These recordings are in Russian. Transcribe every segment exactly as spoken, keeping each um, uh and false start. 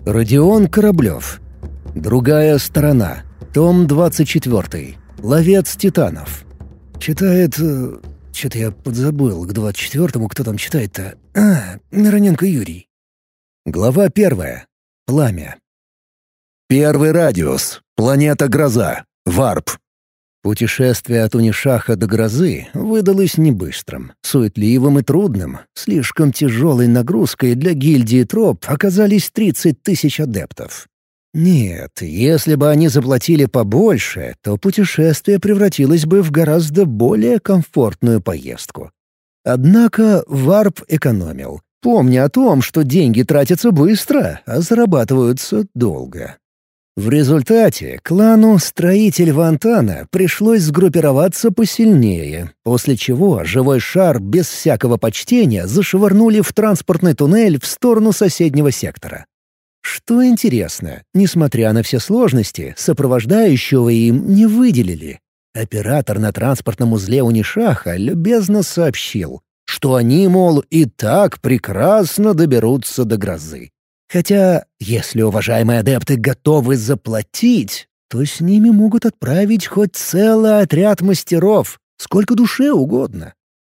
Родион Кораблев. Другая сторона. Том двадцать четыре. Ловец титанов. Читает... Что-то я подзабыл, к двадцать четвёртому кто там читает-то? А, Мироненко Юрий. Глава первая. Пламя. Первый радиус. Планета Гроза. Варп. Путешествие от Унишаха до Грозы выдалось не быстрым, суетливым и трудным. Слишком тяжелой нагрузкой для гильдии троп оказались тридцать тысяч адептов. Нет, если бы они заплатили побольше, то путешествие превратилось бы в гораздо более комфортную поездку. Однако Варп экономил, помня о том, что деньги тратятся быстро, а зарабатываются долго. В результате клану «Строитель Вантана» пришлось сгруппироваться посильнее, после чего живой шар без всякого почтения зашвырнули в транспортный туннель в сторону соседнего сектора. Что интересно, несмотря на все сложности, сопровождающего им не выделили. Оператор на транспортном узле Унишаха любезно сообщил, что они, мол, и так прекрасно доберутся до Грозы. Хотя, если уважаемые адепты готовы заплатить, то с ними могут отправить хоть целый отряд мастеров, сколько душе угодно.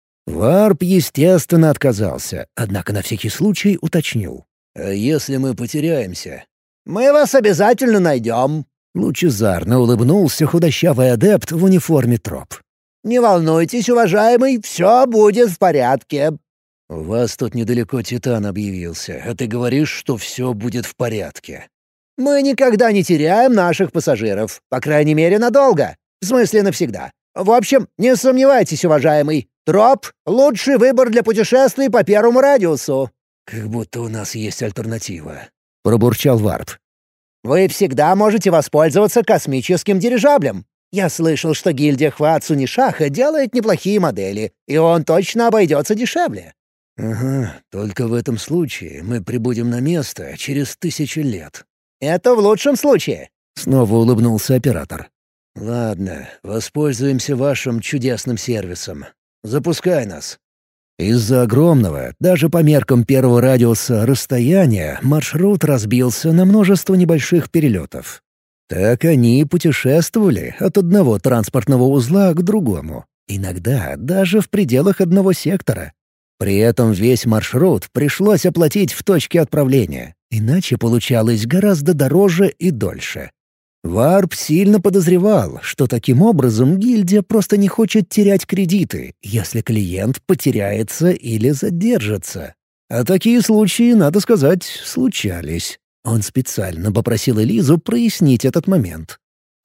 Варп, естественно, отказался, однако на всякий случай уточнил. «А если мы потеряемся?» «Мы вас обязательно найдем», — лучезарно улыбнулся худощавый адепт в униформе троп. «Не волнуйтесь, уважаемый, все будет в порядке». «У вас тут недалеко Титан объявился, а ты говоришь, что все будет в порядке». «Мы никогда не теряем наших пассажиров, по крайней мере, надолго. В смысле, навсегда. В общем, не сомневайтесь, уважаемый, троп — лучший выбор для путешествий по первому радиусу». «Как будто у нас есть альтернатива», — пробурчал Варп. «Вы всегда можете воспользоваться космическим дирижаблем. Я слышал, что гильдия Хвацу Нишаха делает неплохие модели, и он точно обойдется дешевле». «Ага, только в этом случае мы прибудем на место через тысячи лет». «Это в лучшем случае», — снова улыбнулся оператор. «Ладно, воспользуемся вашим чудесным сервисом. Запускай нас». Из-за огромного, даже по меркам первого радиуса, расстояния маршрут разбился на множество небольших перелетов. Так они и путешествовали от одного транспортного узла к другому, иногда даже в пределах одного сектора. При этом весь маршрут пришлось оплатить в точке отправления, иначе получалось гораздо дороже и дольше. Варп сильно подозревал, что таким образом гильдия просто не хочет терять кредиты, если клиент потеряется или задержится. А такие случаи, надо сказать, случались. Он специально попросил Элизу прояснить этот момент.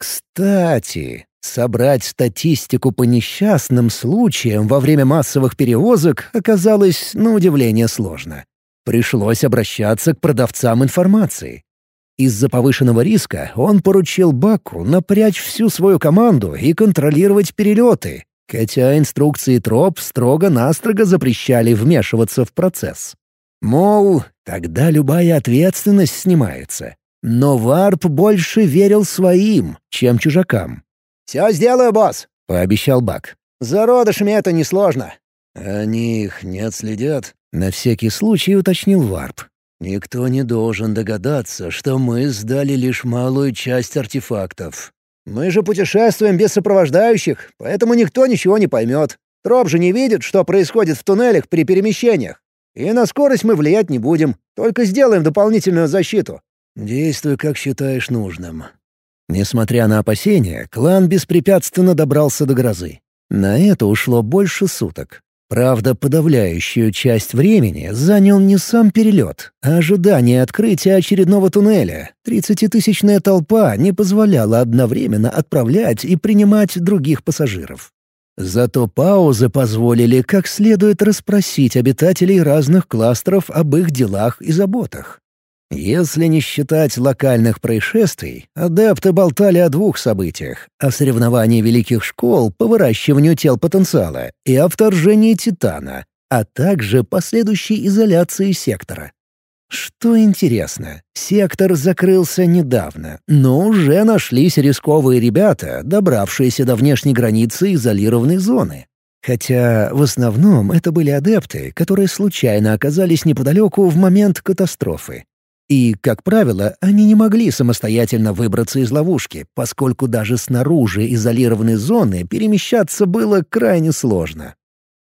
Кстати, собрать статистику по несчастным случаям во время массовых перевозок оказалось, на удивление, сложно. Пришлось обращаться к продавцам информации. Из-за повышенного риска он поручил Баку напрячь всю свою команду и контролировать перелеты, хотя инструкции троп строго-настрого запрещали вмешиваться в процесс. Мол, тогда любая ответственность снимается. Но Варп больше верил своим, чем чужакам. «Все сделаю, босс», — пообещал Бак. «С зародышами это несложно». «Они их не отследят?» — на всякий случай уточнил Варп. «Никто не должен догадаться, что мы сдали лишь малую часть артефактов. Мы же путешествуем без сопровождающих, поэтому никто ничего не поймет. Троп же не видит, что происходит в туннелях при перемещениях. И на скорость мы влиять не будем, только сделаем дополнительную защиту. Действуй, как считаешь нужным». Несмотря на опасения, клан беспрепятственно добрался до Грозы. На это ушло больше суток. Правда, подавляющую часть времени занял не сам перелет, а ожидание открытия очередного туннеля. Тридцатитысячная толпа не позволяла одновременно отправлять и принимать других пассажиров. Зато паузы позволили как следует расспросить обитателей разных кластеров об их делах и заботах. Если не считать локальных происшествий, адепты болтали о двух событиях — о соревновании великих школ по выращиванию тел потенциала и о вторжении Титана, а также последующей изоляции сектора. Что интересно, сектор закрылся недавно, но уже нашлись рисковые ребята, добравшиеся до внешней границы изолированной зоны. Хотя в основном это были адепты, которые случайно оказались неподалеку в момент катастрофы. И, как правило, они не могли самостоятельно выбраться из ловушки, поскольку даже снаружи изолированной зоны перемещаться было крайне сложно.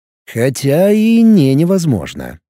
Хотя и не невозможно.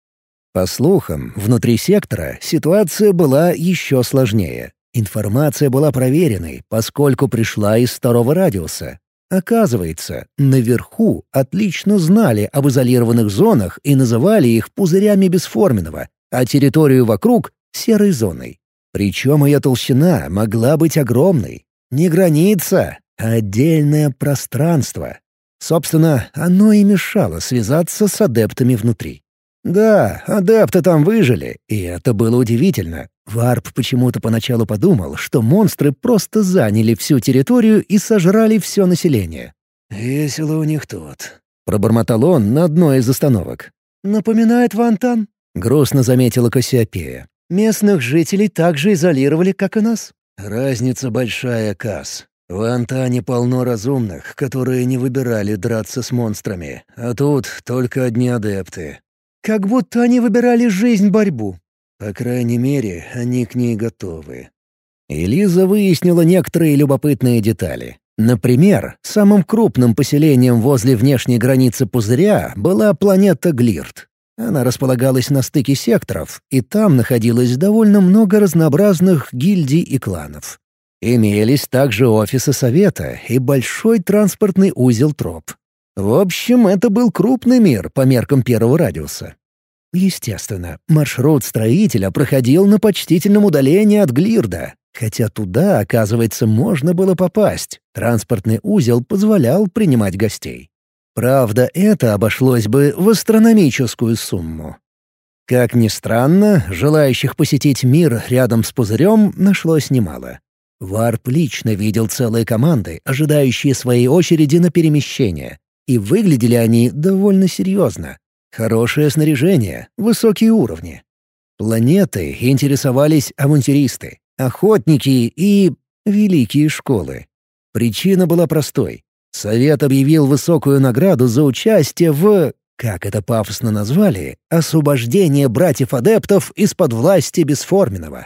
По слухам, внутри сектора ситуация была еще сложнее. Информация была проверенной, поскольку пришла из второго радиуса. Оказывается, наверху отлично знали об изолированных зонах и называли их пузырями бесформенного, а территорию вокруг — серой зоной. Причем ее толщина могла быть огромной. Не граница, а отдельное пространство. Собственно, оно и мешало связаться с адептами внутри. Да, адепты там выжили, и это было удивительно. Варп почему-то поначалу подумал, что монстры просто заняли всю территорию и сожрали все население. «Весело у них тут», — пробормотал он на одной из остановок. «Напоминает Вантан», — грустно заметила Кассиопея. «Местных жителей так же изолировали, как и нас». «Разница большая, Касс. В Антане полно разумных, которые не выбирали драться с монстрами, а тут только одни адепты». «Как будто они выбирали жизнь-борьбу». «По крайней мере, они к ней готовы». Элиза выяснила некоторые любопытные детали. Например, самым крупным поселением возле внешней границы пузыря была планета Глирт. Она располагалась на стыке секторов, и там находилось довольно много разнообразных гильдий и кланов. Имелись также офисы совета и большой транспортный узел троп. В общем, это был крупный мир по меркам первого радиуса. Естественно, маршрут строителя проходил на почтительном удалении от Глирда, хотя туда, оказывается, можно было попасть. Транспортный узел позволял принимать гостей. Правда, это обошлось бы в астрономическую сумму. Как ни странно, желающих посетить мир рядом с пузырем нашлось немало. Варп лично видел целые команды, ожидающие своей очереди на перемещение. И выглядели они довольно серьезно. Хорошее снаряжение, высокие уровни. Планетой интересовались авантюристы, охотники и великие школы. Причина была простой. Совет объявил высокую награду за участие в, как это пафосно назвали, освобождение братьев-адептов из-под власти бесформенного.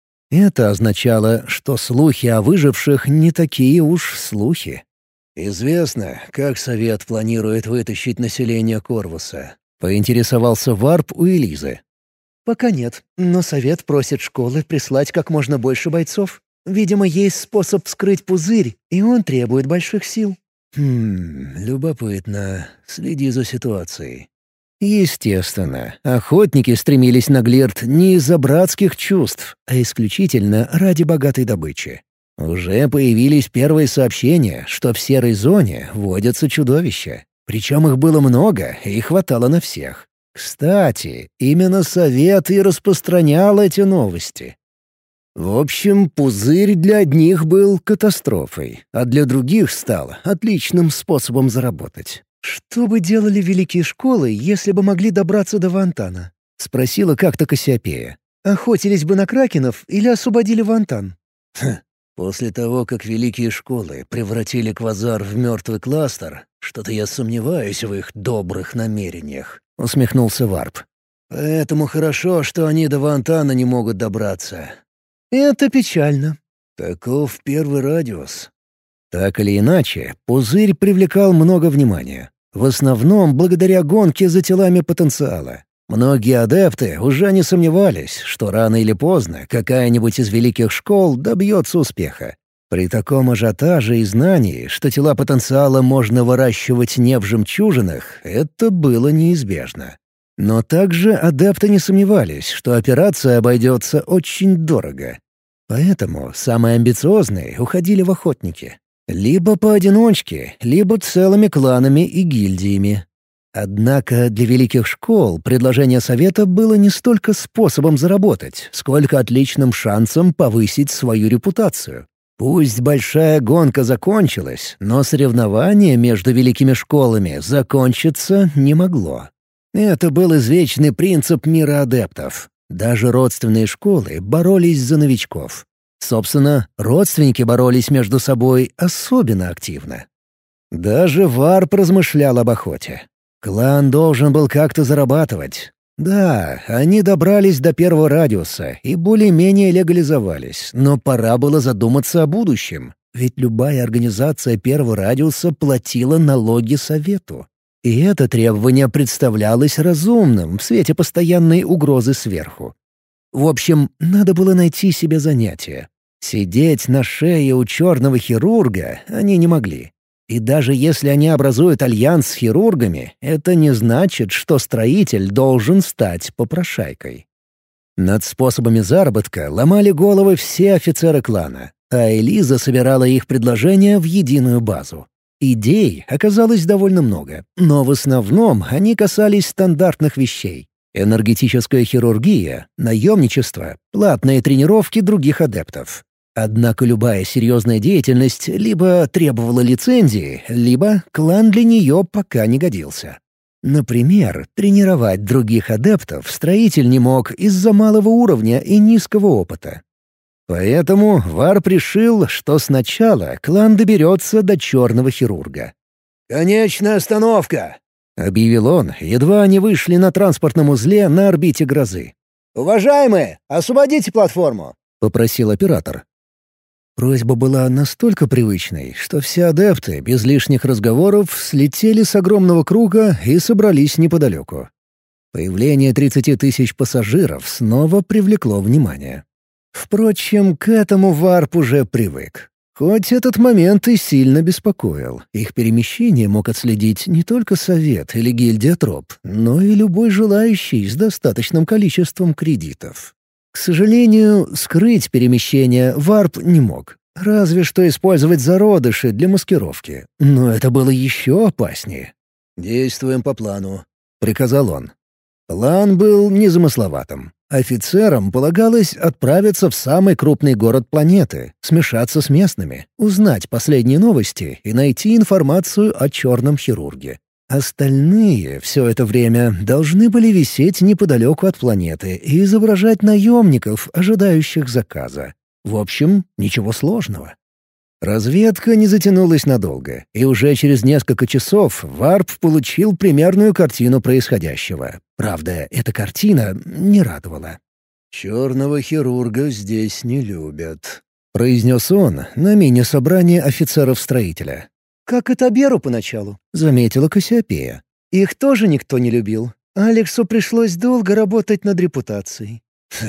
Это означало, что слухи о выживших не такие уж слухи. «Известно, как Совет планирует вытащить население Корвуса?» — поинтересовался Варп у Элизы. «Пока нет, но Совет просит школы прислать как можно больше бойцов. Видимо, есть способ вскрыть пузырь, и он требует больших сил». «Хм, любопытно. Следи за ситуацией». Естественно, охотники стремились на Глирт не из-за братских чувств, а исключительно ради богатой добычи. Уже появились первые сообщения, что в серой зоне водятся чудовища. Причем их было много и хватало на всех. Кстати, именно Совет и распространял эти новости. В общем, пузырь для одних был катастрофой, а для других стал отличным способом заработать. «Что бы делали великие школы, если бы могли добраться до Вантана?» — спросила как-то Кассиопея. «Охотились бы на кракенов или освободили Вантан?» «Хм, после того, как великие школы превратили Квазар в мертвый кластер, что-то я сомневаюсь в их добрых намерениях», — усмехнулся Варп. «Поэтому хорошо, что они до Вантана не могут добраться». «Это печально». «Таков первый радиус». Так или иначе, пузырь привлекал много внимания. В основном благодаря гонке за телами потенциала. Многие адепты уже не сомневались, что рано или поздно какая-нибудь из великих школ добьется успеха. При таком ажиотаже и знании, что тела потенциала можно выращивать не в жемчужинах, это было неизбежно. Но также адепты не сомневались, что операция обойдется очень дорого. Поэтому самые амбициозные уходили в охотники. Либо поодиночке, либо целыми кланами и гильдиями. Однако для великих школ предложение Совета было не столько способом заработать, сколько отличным шансом повысить свою репутацию. Пусть большая гонка закончилась, но соревнование между великими школами закончиться не могло. Это был извечный принцип мира адептов. Даже родственные школы боролись за новичков. Собственно, родственники боролись между собой особенно активно. Даже Варп размышлял об охоте. Клан должен был как-то зарабатывать. Да, они добрались до первого радиуса и более-менее легализовались, но пора было задуматься о будущем, ведь любая организация первого радиуса платила налоги Совету. И это требование представлялось разумным в свете постоянной угрозы сверху. В общем, надо было найти себе занятие. Сидеть на шее у черного хирурга они не могли. И даже если они образуют альянс с хирургами, это не значит, что строитель должен стать попрошайкой. Над способами заработка ломали головы все офицеры клана, а Элиза собирала их предложения в единую базу. Идей оказалось довольно много, но в основном они касались стандартных вещей. Энергетическая хирургия, наемничество, платные тренировки других адептов. Однако любая серьезная деятельность либо требовала лицензии, либо клан для нее пока не годился. Например, тренировать других адептов строитель не мог из-за малого уровня и низкого опыта. Поэтому Варп решил, что сначала клан доберется до черного хирурга. «Конечная остановка!» — объявил он, едва они вышли на транспортном узле на орбите грозы. «Уважаемые, освободите платформу!» — попросил оператор. Просьба была настолько привычной, что все адепты, без лишних разговоров, слетели с огромного круга и собрались неподалеку. Появление тридцати тысяч пассажиров снова привлекло внимание. Впрочем, к этому Варп уже привык. Хоть этот момент и сильно беспокоил. Их перемещение мог отследить не только Совет или гильдия Троп, но и любой желающий с достаточным количеством кредитов. К сожалению, скрыть перемещение Варп не мог. Разве что использовать зародыши для маскировки. Но это было еще опаснее. «Действуем по плану», — приказал он. План был незамысловатым. Офицерам полагалось отправиться в самый крупный город планеты, смешаться с местными, узнать последние новости и найти информацию о черном хирурге. Остальные все это время должны были висеть неподалеку от планеты и изображать наемников, ожидающих заказа. В общем, ничего сложного. Разведка не затянулась надолго, и уже через несколько часов Варп получил примерную картину происходящего. Правда, эта картина не радовала. «Черного хирурга здесь не любят», — произнес он на мини-собрании офицеров-строителя. «Как и Таберу поначалу», — заметила Кассиопея. «Их тоже никто не любил. Алексу пришлось долго работать над репутацией».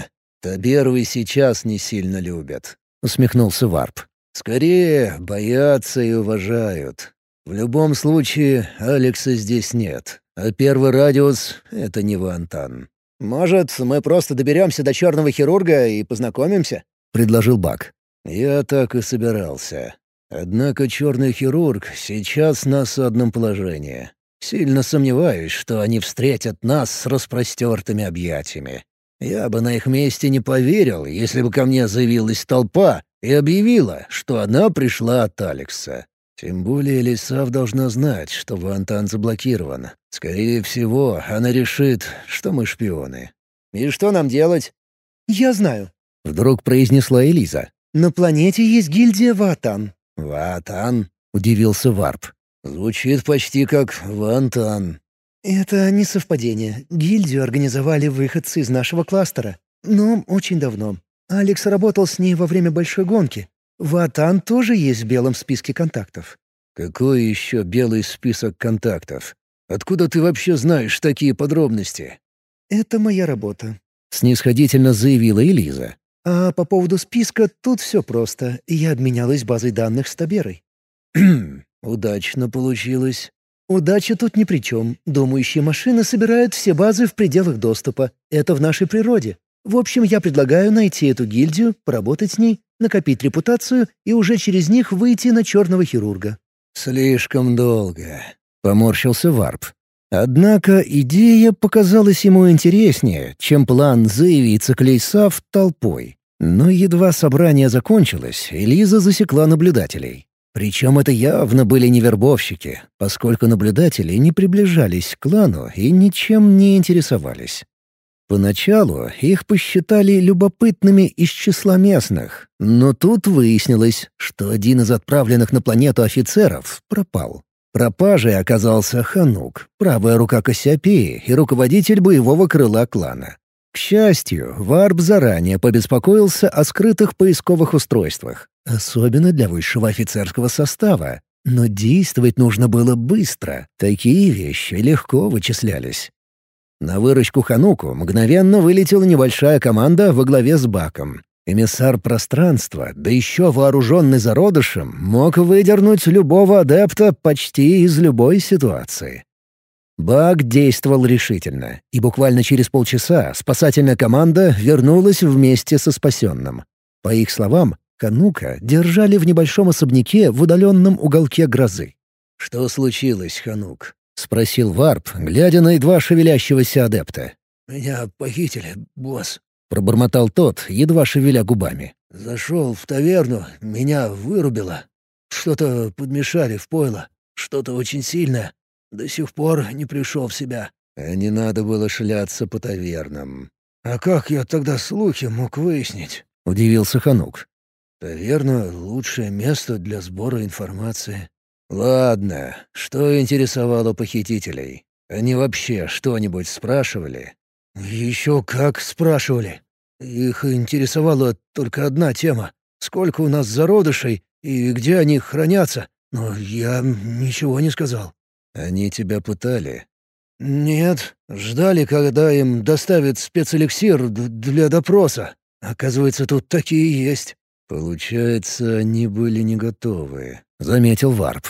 «Таберу и сейчас не сильно любят», — усмехнулся Варп. «Скорее, боятся и уважают. В любом случае, Алекса здесь нет, а первый радиус — это не Вантан». «Может, мы просто доберемся до черного хирурга и познакомимся?» — предложил Бак. «Я так и собирался. Однако черный хирург сейчас на осадном положении. Сильно сомневаюсь, что они встретят нас с распростертыми объятиями. Я бы на их месте не поверил, если бы ко мне заявилась толпа и объявила, что она пришла от Алекса. Тем более Лисав должна знать, что Вантан заблокирован. Скорее всего, она решит, что мы шпионы». «И что нам делать?» «Я знаю», — вдруг произнесла Элиза. «На планете есть гильдия Ватан». «Ватан?» — удивился Варп. «Звучит почти как Вантан». «Это не совпадение. Гильдию организовали выходцы из нашего кластера. Но очень давно. Алекс работал с ней во время большой гонки. Ватан тоже есть в белом списке контактов». «Какой еще белый список контактов? Откуда ты вообще знаешь такие подробности?» «Это моя работа», — снисходительно заявила Элиза. «А по поводу списка тут все просто. Я обменялась базой данных с Таберой». «Удачно получилось». «Удача тут ни при чем. Думающие машины собирают все базы в пределах доступа. Это в нашей природе. В общем, я предлагаю найти эту гильдию, поработать с ней, накопить репутацию и уже через них выйти на черного хирурга». «Слишком долго», — поморщился Варп. Однако идея показалась ему интереснее, чем план заявиться к Лейсав толпой. Но едва собрание закончилось, Элиза засекла наблюдателей. Причем это явно были не вербовщики, поскольку наблюдатели не приближались к клану и ничем не интересовались. Поначалу их посчитали любопытными из числа местных, но тут выяснилось, что один из отправленных на планету офицеров пропал. Пропажей оказался Ханук, правая рука Кассиопеи и руководитель боевого крыла клана. К счастью, Варп заранее побеспокоился о скрытых поисковых устройствах, особенно для высшего офицерского состава. Но действовать нужно было быстро, такие вещи легко вычислялись. На выручку Хануку мгновенно вылетела небольшая команда во главе с Баком. Эмиссар пространства, да еще вооруженный зародышем, мог выдернуть любого адепта почти из любой ситуации. Бак действовал решительно, и буквально через полчаса спасательная команда вернулась вместе со спасенным. По их словам, Ханука держали в небольшом особняке в удаленном уголке грозы. «Что случилось, Ханук?» — спросил Варп, глядя на едва шевелящегося адепта. «Меня похитили, босс», — пробормотал тот, едва шевеля губами. «Зашел в таверну, меня вырубило. Что-то подмешали в пойло, что-то очень сильное. До сих пор не пришел в себя». «А не надо было шляться по тавернам». «А как я тогда слухи мог выяснить?» — удивился Ханук. «Таверна — лучшее место для сбора информации». «Ладно, что интересовало похитителей? Они вообще что-нибудь спрашивали?» «Еще как спрашивали. Их интересовала только одна тема — сколько у нас зародышей и где они хранятся, но я ничего не сказал». «Они тебя пытали?» «Нет, ждали, когда им доставят спецэликсир д- для допроса. Оказывается, тут такие есть». «Получается, они были не готовы», — заметил Варп.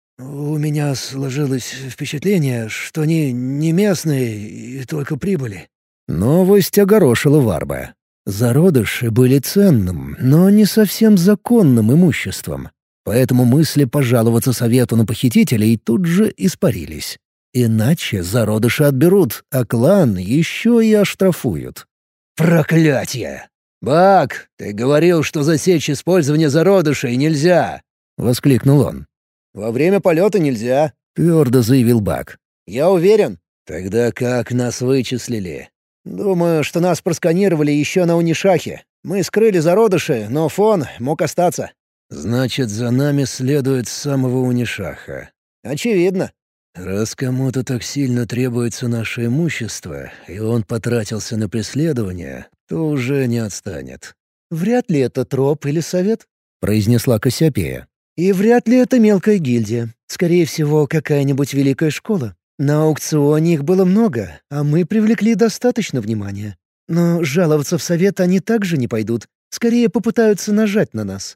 «У меня сложилось впечатление, что они не местные и только прибыли». Новость огорошила Варба. Зародыши были ценным, но не совсем законным имуществом. Поэтому мысли пожаловаться совету на похитителей тут же испарились. Иначе зародыши отберут, а клан еще и оштрафуют. «Проклятье! Бак, ты говорил, что засечь использование зародышей нельзя!» — воскликнул он. «Во время полета нельзя», — твердо заявил Бак. «Я уверен». «Тогда как нас вычислили?» «Думаю, что нас просканировали еще на Унишахе. Мы скрыли зародыши, но фон мог остаться». «Значит, за нами следует с самого Унишаха». «Очевидно». «Раз кому-то так сильно требуется наше имущество, и он потратился на преследование, то уже не отстанет». «Вряд ли это троп или совет», — произнесла Кассиопея. «И вряд ли это мелкая гильдия. Скорее всего, какая-нибудь великая школа. На аукционе их было много, а мы привлекли достаточно внимания. Но жаловаться в совет они также не пойдут. Скорее попытаются нажать на нас».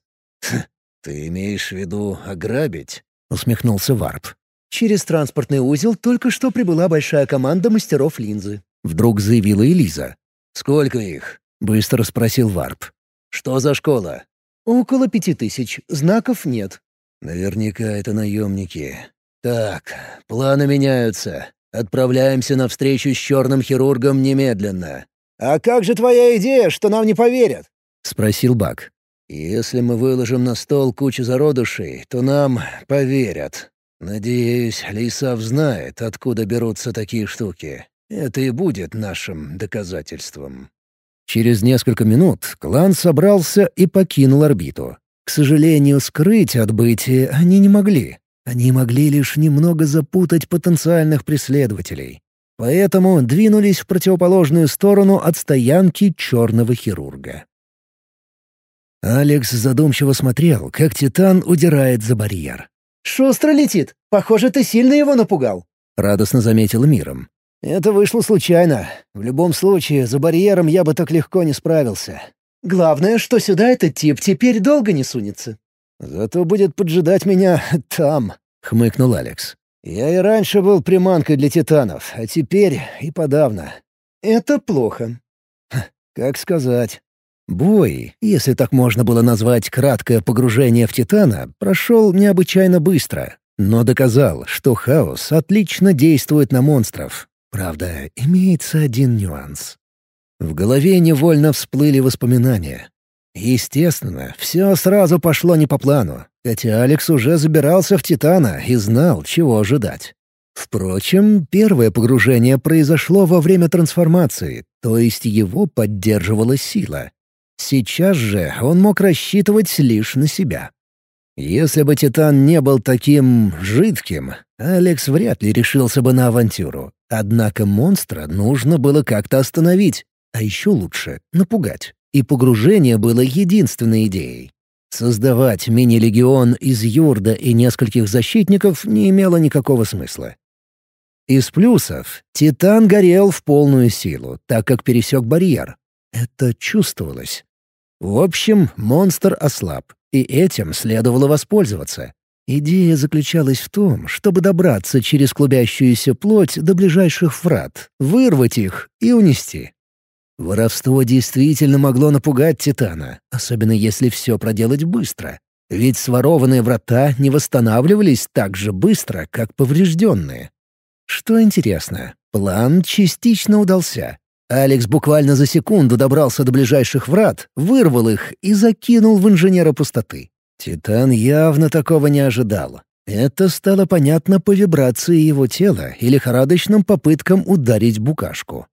«Ты имеешь в виду ограбить?» — усмехнулся Варп. «Через транспортный узел только что прибыла большая команда мастеров линзы», — вдруг заявила Элиза. «Сколько их?» — быстро спросил Варп. «Что за школа?» «Около пяти тысяч. Знаков нет». «Наверняка это наемники. Так, планы меняются. Отправляемся на встречу с черным хирургом немедленно». «А как же твоя идея, что нам не поверят?» — спросил Бак. «Если мы выложим на стол кучу зародышей, то нам поверят. Надеюсь, Лейсав знает, откуда берутся такие штуки. Это и будет нашим доказательством». Через несколько минут клан собрался и покинул орбиту. К сожалению, скрыть отбытие они не могли. Они могли лишь немного запутать потенциальных преследователей. Поэтому двинулись в противоположную сторону от стоянки черного хирурга. Алекс задумчиво смотрел, как Титан удирает за барьер. «Шустро летит. Похоже, ты сильно его напугал», — радостно заметил Миром. «Это вышло случайно. В любом случае, за барьером я бы так легко не справился. Главное, что сюда этот тип теперь долго не сунется». «Зато будет поджидать меня там», — хмыкнул Алекс. «Я и раньше был приманкой для титанов, а теперь и подавно». «Это плохо». «Как сказать». Бой, если так можно было назвать краткое погружение в Титана, прошел необычайно быстро, но доказал, что хаос отлично действует на монстров. Правда, имеется один нюанс. В голове невольно всплыли воспоминания. Естественно, все сразу пошло не по плану, хотя Алекс уже забирался в Титана и знал, чего ожидать. Впрочем, первое погружение произошло во время трансформации, то есть его поддерживала сила. Сейчас же он мог рассчитывать лишь на себя. Если бы Титан не был таким жидким, Алекс вряд ли решился бы на авантюру. Однако монстра нужно было как-то остановить, а еще лучше — напугать. И погружение было единственной идеей. Создавать мини-легион из юрда и нескольких защитников не имело никакого смысла. Из плюсов — Титан горел в полную силу, так как пересек барьер. Это чувствовалось. В общем, монстр ослаб, и этим следовало воспользоваться. Идея заключалась в том, чтобы добраться через клубящуюся плоть до ближайших врат, вырвать их и унести. Воровство действительно могло напугать Титана, особенно если все проделать быстро. Ведь сворованные врата не восстанавливались так же быстро, как поврежденные. Что интересно, план частично удался. Алекс буквально за секунду добрался до ближайших врат, вырвал их и закинул в инженера пустоты. Титан явно такого не ожидал. Это стало понятно по вибрации его тела и лихорадочным попыткам ударить букашку.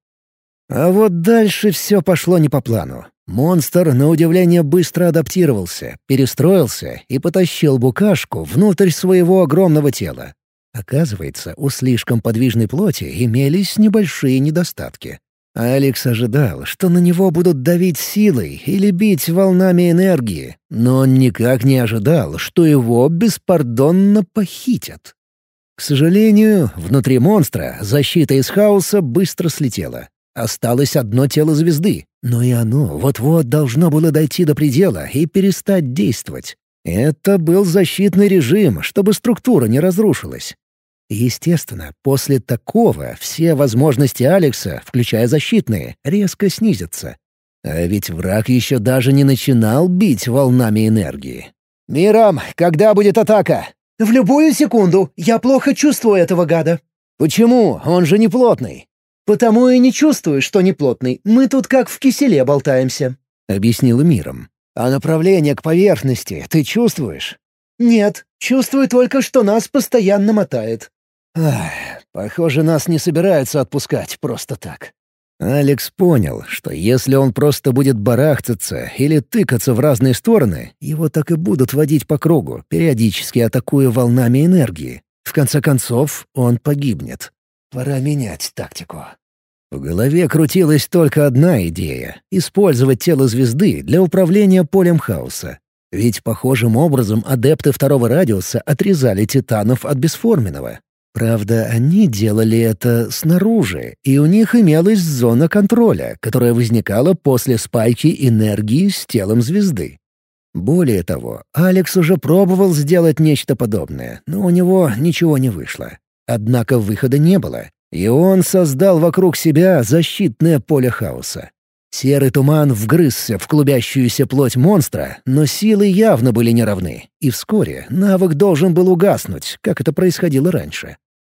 А вот дальше все пошло не по плану. Монстр, на удивление, быстро адаптировался, перестроился и потащил букашку внутрь своего огромного тела. Оказывается, у слишком подвижной плоти имелись небольшие недостатки. Алекс ожидал, что на него будут давить силой или бить волнами энергии, но он никак не ожидал, что его беспардонно похитят. К сожалению, внутри монстра защита из хаоса быстро слетела. Осталось одно тело звезды, но и оно вот-вот должно было дойти до предела и перестать действовать. Это был защитный режим, чтобы структура не разрушилась. Естественно, после такого все возможности Алекса, включая защитные, резко снизятся. А ведь враг еще даже не начинал бить волнами энергии. «Мирам, когда будет атака?» «В любую секунду. Я плохо чувствую этого гада». «Почему? Он же не плотный». «Потому и не чувствую, что не плотный. Мы тут как в киселе болтаемся», — объяснила Мирам. «А направление к поверхности ты чувствуешь?» «Нет, чувствую только, что нас постоянно мотает». Ах, похоже, нас не собираются отпускать просто так. Алекс понял, что если он просто будет барахтаться или тыкаться в разные стороны, его так и будут водить по кругу, периодически атакуя волнами энергии. В конце концов, он погибнет. Пора менять тактику. В голове крутилась только одна идея — использовать тело звезды для управления полем хаоса. Ведь похожим образом адепты второго радиуса отрезали титанов от бесформенного. Правда, они делали это снаружи, и у них имелась зона контроля, которая возникала после спайки энергии с телом звезды. Более того, Алекс уже пробовал сделать нечто подобное, но у него ничего не вышло. Однако выхода не было, и он создал вокруг себя защитное поле хаоса. Серый туман вгрызся в клубящуюся плоть монстра, но силы явно были неравны, и вскоре навык должен был угаснуть, как это происходило раньше.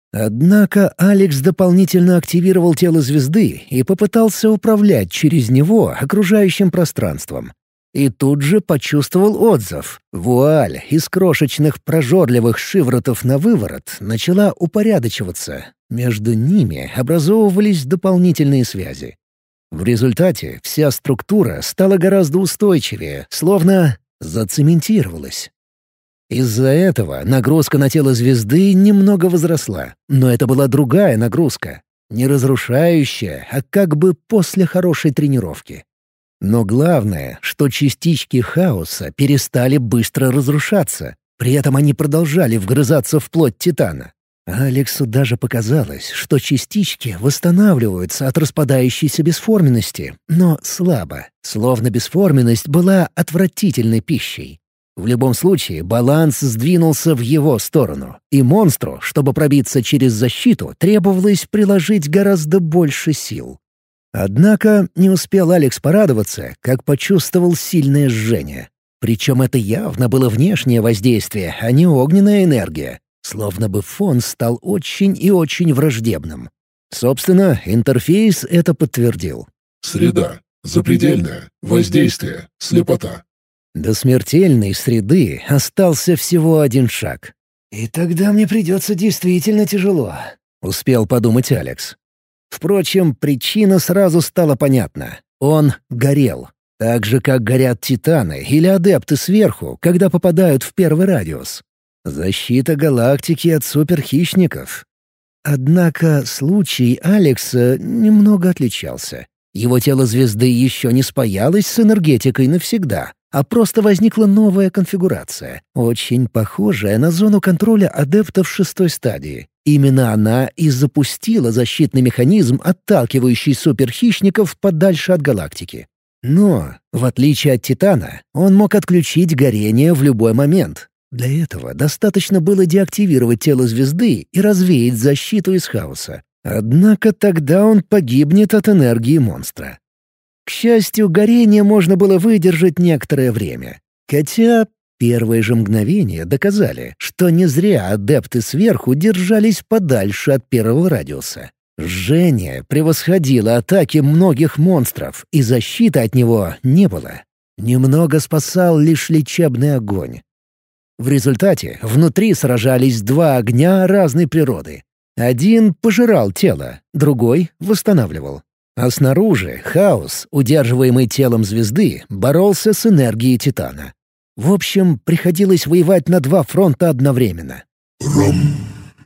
Однако Алекс дополнительно активировал тело звезды и попытался управлять через него окружающим пространством. И тут же почувствовал отзыв. Вуаль из крошечных прожорливых шиворотов на выворот начала упорядочиваться. Между ними образовывались дополнительные связи. В результате вся структура стала гораздо устойчивее, словно зацементировалась. Из-за этого нагрузка на тело звезды немного возросла, но это была другая нагрузка, не разрушающая, а как бы после хорошей тренировки. Но главное, что частички хаоса перестали быстро разрушаться, при этом они продолжали вгрызаться в плоть Титана. Алексу даже показалось, что частички восстанавливаются от распадающейся бесформенности, но слабо, словно бесформенность была отвратительной пищей. В любом случае, баланс сдвинулся в его сторону, и монстру, чтобы пробиться через защиту, требовалось приложить гораздо больше сил. Однако не успел Алекс порадоваться, как почувствовал сильное жжение. Причем это явно было внешнее воздействие, а не огненная энергия. Словно бы фон стал очень и очень враждебным. Собственно, интерфейс это подтвердил. Среда. Запредельная. Воздействие. Слепота. До смертельной среды остался всего один шаг. «И тогда мне придется действительно тяжело», — успел подумать Алекс. Впрочем, причина сразу стала понятна. Он горел. Так же, как горят титаны или адепты сверху, когда попадают в первый радиус. Защита галактики от суперхищников. Однако случай Алекса немного отличался. Его тело звезды еще не спаялось с энергетикой навсегда, а просто возникла новая конфигурация, очень похожая на зону контроля адептов шестой стадии. Именно она и запустила защитный механизм, отталкивающий суперхищников подальше от галактики. Но, в отличие от Титана, он мог отключить горение в любой момент. Для этого достаточно было деактивировать тело звезды и развеять защиту из хаоса. Однако тогда он погибнет от энергии монстра. К счастью, горение можно было выдержать некоторое время. Хотя первые же мгновения доказали, что не зря адепты сверху держались подальше от первого радиуса. Жжение превосходило атаки многих монстров, и защиты от него не было. Немного спасал лишь лечебный огонь. В результате внутри сражались два огня разной природы. Один пожирал тело, другой восстанавливал. А снаружи хаос, удерживаемый телом звезды, боролся с энергией Титана. В общем, приходилось воевать на два фронта одновременно. Ром.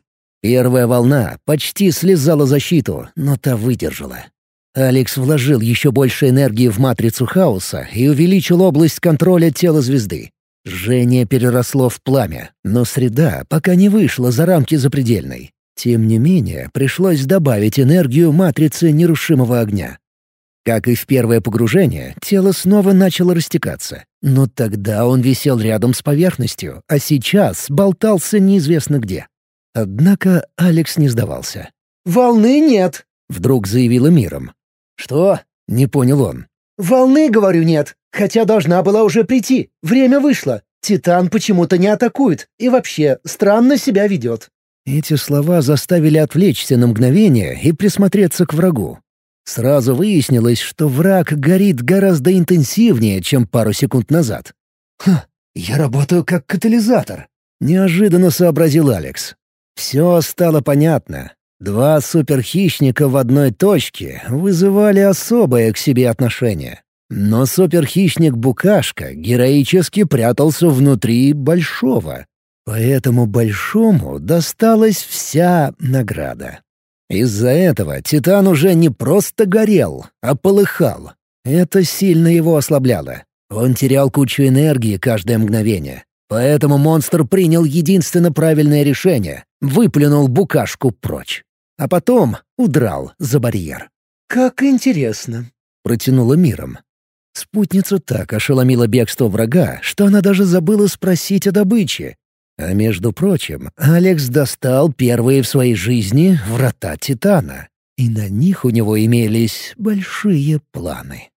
Первая волна почти слезала защиту, но та выдержала. Алекс вложил еще больше энергии в матрицу хаоса и увеличил область контроля тела звезды. Жжение переросло в пламя, но среда пока не вышла за рамки запредельной. Тем не менее, пришлось добавить энергию матрицы нерушимого огня. Как и в первое погружение, тело снова начало растекаться. Но тогда он висел рядом с поверхностью, а сейчас болтался неизвестно где. Однако Алекс не сдавался. «Волны нет», — вдруг заявила Миром. «Что?» — не понял он. «Волны, говорю, нет. Хотя должна была уже прийти. Время вышло. Титан почему-то не атакует. И вообще, странно себя ведет». Эти слова заставили отвлечься на мгновение и присмотреться к врагу. Сразу выяснилось, что враг горит гораздо интенсивнее, чем пару секунд назад. «Ха, я работаю как катализатор», — неожиданно сообразил Алекс. Все стало понятно. Два суперхищника в одной точке вызывали особое к себе отношение. Но суперхищник-букашка героически прятался внутри большого. Поэтому большому досталась вся награда. Из-за этого Титан уже не просто горел, а полыхал. Это сильно его ослабляло. Он терял кучу энергии каждое мгновение. Поэтому монстр принял единственно правильное решение — выплюнул букашку прочь. А потом удрал за барьер. «Как интересно», — протянула Миром. Спутницу так ошеломило бегство врага, что она даже забыла спросить о добыче. А между прочим, Алекс достал первые в своей жизни врата Титана, и на них у него имелись большие планы.